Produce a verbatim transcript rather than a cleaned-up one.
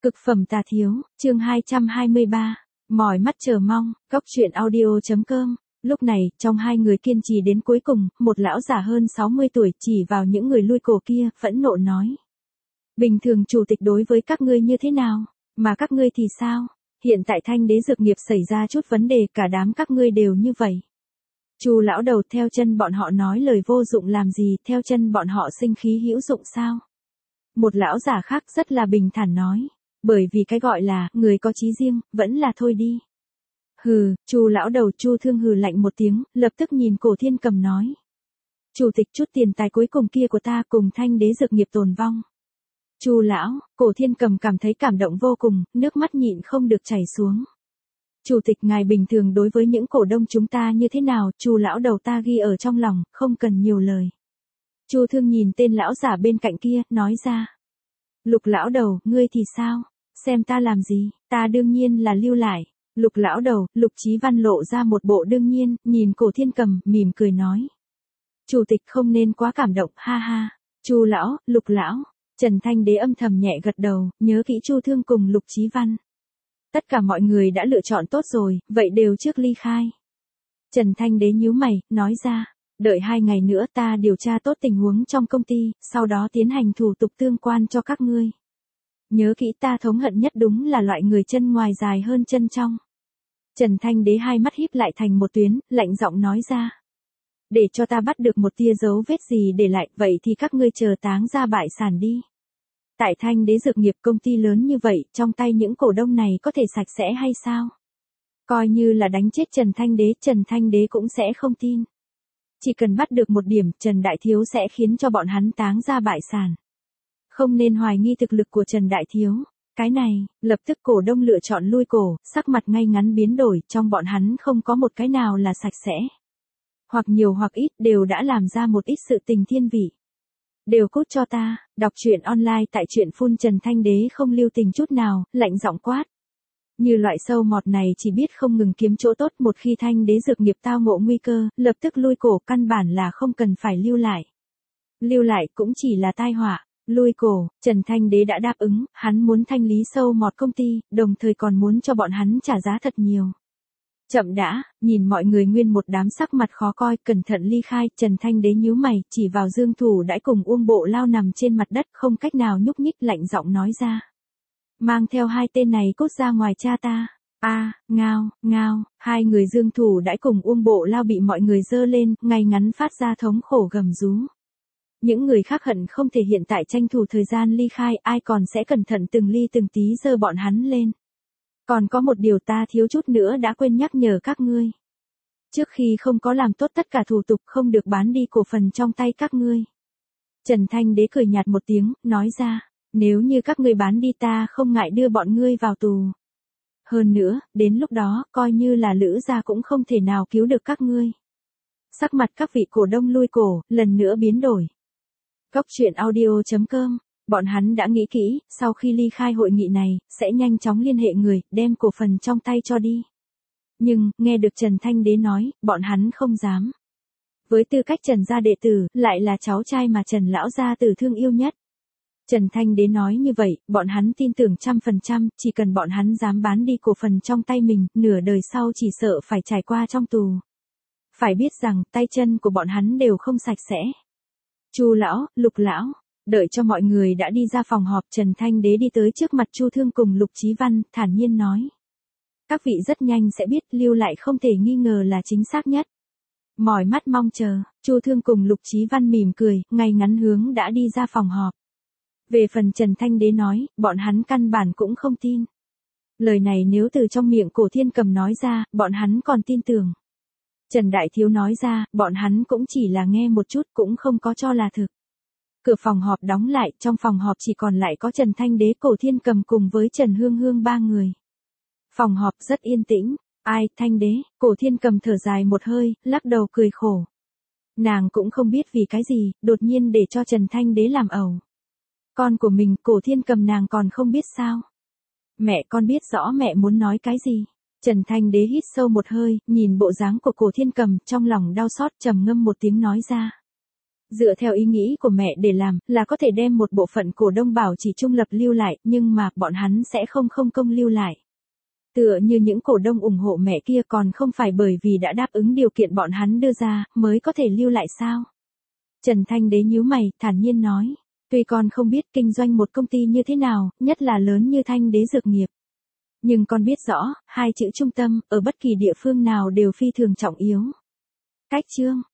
Cực phẩm tà thiếu, chương hai trăm hai mươi ba. Mỏi mắt chờ mong, cóc truyện audio.com. Lúc này, trong hai người kiên trì đến cuối cùng, một lão già hơn sáu mươi tuổi chỉ vào những người lui cổ kia, phẫn nộ nói. Bình thường chủ tịch đối với các ngươi như thế nào, mà các ngươi thì sao? Hiện tại Thanh Đế Dược Nghiệp xảy ra chút vấn đề, cả đám các ngươi đều như vậy. Chu lão đầu, theo chân bọn họ nói lời vô dụng làm gì, theo chân bọn họ sinh khí hữu dụng sao? Một lão già khác rất là bình thản nói. Bởi vì cái gọi là, người có chí riêng, vẫn là thôi đi. Hừ, Chu lão đầu Chu Thương hừ lạnh một tiếng, lập tức nhìn Cổ Thiên Cầm nói. Chủ tịch, chút tiền tài cuối cùng kia của ta cùng Thanh Đế Dược Nghiệp tồn vong. Chu lão, Cổ Thiên Cầm cảm thấy cảm động vô cùng, nước mắt nhịn không được chảy xuống. Chủ tịch, ngài bình thường đối với những cổ đông chúng ta như thế nào? Chu lão đầu ta ghi ở trong lòng, không cần nhiều lời. Chu Thương nhìn tên lão giả bên cạnh kia, nói ra. Lục lão đầu, ngươi thì sao? Xem ta làm gì, ta đương nhiên là lưu lại. Lục lão đầu, Lục Chí Văn lộ ra một bộ đương nhiên, nhìn Cổ Thiên Cầm, mỉm cười nói. Chủ tịch không nên quá cảm động, ha ha. Chu lão, Lục lão, Trần Thanh Đế âm thầm nhẹ gật đầu, nhớ kỹ Chu Thương cùng Lục Chí Văn. Tất cả mọi người đã lựa chọn tốt rồi, vậy đều trước ly khai. Trần Thanh Đế nhíu mày, nói ra, đợi hai ngày nữa ta điều tra tốt tình huống trong công ty, sau đó tiến hành thủ tục tương quan cho các ngươi. Nhớ kỹ, ta thống hận nhất đúng là loại người chân ngoài dài hơn chân trong. Trần Thanh Đế hai mắt híp lại thành một tuyến, lạnh giọng nói ra. Để cho ta bắt được một tia dấu vết gì để lại, vậy thì các ngươi chờ táng ra bại sản đi. Tại Thanh Đế Dược Nghiệp, công ty lớn như vậy, trong tay những cổ đông này có thể sạch sẽ hay sao? Coi như là đánh chết Trần Thanh Đế, Trần Thanh Đế cũng sẽ không tin. Chỉ cần bắt được một điểm, Trần Đại Thiếu sẽ khiến cho bọn hắn táng ra bại sản. Không nên hoài nghi thực lực của Trần Đại Thiếu. Cái này, lập tức cổ đông lựa chọn lui cổ, sắc mặt ngay ngắn biến đổi, trong bọn hắn không có một cái nào là sạch sẽ. Hoặc nhiều hoặc ít đều đã làm ra một ít sự tình thiên vị. Đều cút cho ta, đọc truyện online tại truyện phun. Trần Thanh Đế không lưu tình chút nào, lạnh giọng quát. Như loại sâu mọt này chỉ biết không ngừng kiếm chỗ tốt, một khi Thanh Đế Dược Nghiệp tao ngộ nguy cơ, lập tức lui cổ, căn bản là không cần phải lưu lại. Lưu lại cũng chỉ là tai họa. Lui cổ, Trần Thanh Đế đã đáp ứng, hắn muốn thanh lý sâu mọt công ty, đồng thời còn muốn cho bọn hắn trả giá thật nhiều. Chậm đã, nhìn mọi người nguyên một đám sắc mặt khó coi, cẩn thận ly khai, Trần Thanh Đế nhíu mày, chỉ vào Dương Thủ Đãi cùng Uông Bộ Lao nằm trên mặt đất, không cách nào nhúc nhích, lạnh giọng nói ra. Mang theo hai tên này cút ra ngoài cha ta. A, à, ngao, ngao, hai người Dương Thủ Đãi cùng Uông Bộ Lao bị mọi người dơ lên, ngay ngắn phát ra thống khổ gầm rú. Những người khác hận không thể hiện tại tranh thủ thời gian ly khai, ai còn sẽ cẩn thận từng ly từng tí dơ bọn hắn lên. Còn có một điều ta thiếu chút nữa đã quên nhắc nhở các ngươi. Trước khi không có làm tốt tất cả thủ tục, không được bán đi cổ phần trong tay các ngươi. Trần Thanh Đế cười nhạt một tiếng, nói ra, nếu như các ngươi bán đi ta không ngại đưa bọn ngươi vào tù. Hơn nữa, đến lúc đó, coi như là Lữ gia cũng không thể nào cứu được các ngươi. Sắc mặt các vị cổ đông lui cổ, lần nữa biến đổi. Cóc truyện audio.com, bọn hắn đã nghĩ kỹ, sau khi ly khai hội nghị này, sẽ nhanh chóng liên hệ người, đem cổ phần trong tay cho đi. Nhưng, nghe được Trần Thanh Đế nói, bọn hắn không dám. Với tư cách Trần gia đệ tử, lại là cháu trai mà Trần lão gia tử thương yêu nhất. Trần Thanh Đế nói như vậy, bọn hắn tin tưởng trăm phần trăm, chỉ cần bọn hắn dám bán đi cổ phần trong tay mình, nửa đời sau chỉ sợ phải trải qua trong tù. Phải biết rằng, tay chân của bọn hắn đều không sạch sẽ. Chu lão, Lục lão, đợi cho mọi người đã đi ra phòng họp, Trần Thanh Đế đi tới trước mặt Chu Thương cùng Lục Chí Văn, thản nhiên nói. Các vị rất nhanh sẽ biết, lưu lại không thể nghi ngờ là chính xác nhất. Mỏi mắt mong chờ, Chu Thương cùng Lục Chí Văn mỉm cười, ngay ngắn hướng đã đi ra phòng họp. Về phần Trần Thanh Đế nói, bọn hắn căn bản cũng không tin. Lời này nếu từ trong miệng Cổ Thiên Cầm nói ra, bọn hắn còn tin tưởng. Trần Đại Thiếu nói ra, bọn hắn cũng chỉ là nghe một chút, cũng không có cho là thực. Cửa phòng họp đóng lại, trong phòng họp chỉ còn lại có Trần Thanh Đế, Cổ Thiên Cầm cùng với Trần Hương Hương ba người. Phòng họp rất yên tĩnh. Ai, Thanh Đế? Cổ Thiên Cầm thở dài một hơi, lắc đầu cười khổ. Nàng cũng không biết vì cái gì, đột nhiên để cho Trần Thanh Đế làm ẩu. Con của mình, Cổ Thiên Cầm nàng còn không biết sao? Mẹ con biết rõ mẹ muốn nói cái gì. Trần Thanh Đế hít sâu một hơi, nhìn bộ dáng của Cổ Thiên Cầm, trong lòng đau xót, trầm ngâm một tiếng nói ra. Dựa theo ý nghĩ của mẹ để làm, là có thể đem một bộ phận cổ đông bảo trì trung lập lưu lại, nhưng mà, bọn hắn sẽ không không công lưu lại. Tựa như những cổ đông ủng hộ mẹ kia còn không phải bởi vì đã đáp ứng điều kiện bọn hắn đưa ra, mới có thể lưu lại sao? Trần Thanh Đế nhíu mày, thản nhiên nói. Tuy con không biết kinh doanh một công ty như thế nào, nhất là lớn như Thanh Đế Dược Nghiệp. Nhưng con biết rõ, hai chữ trung tâm, ở bất kỳ địa phương nào đều phi thường trọng yếu. Cách chương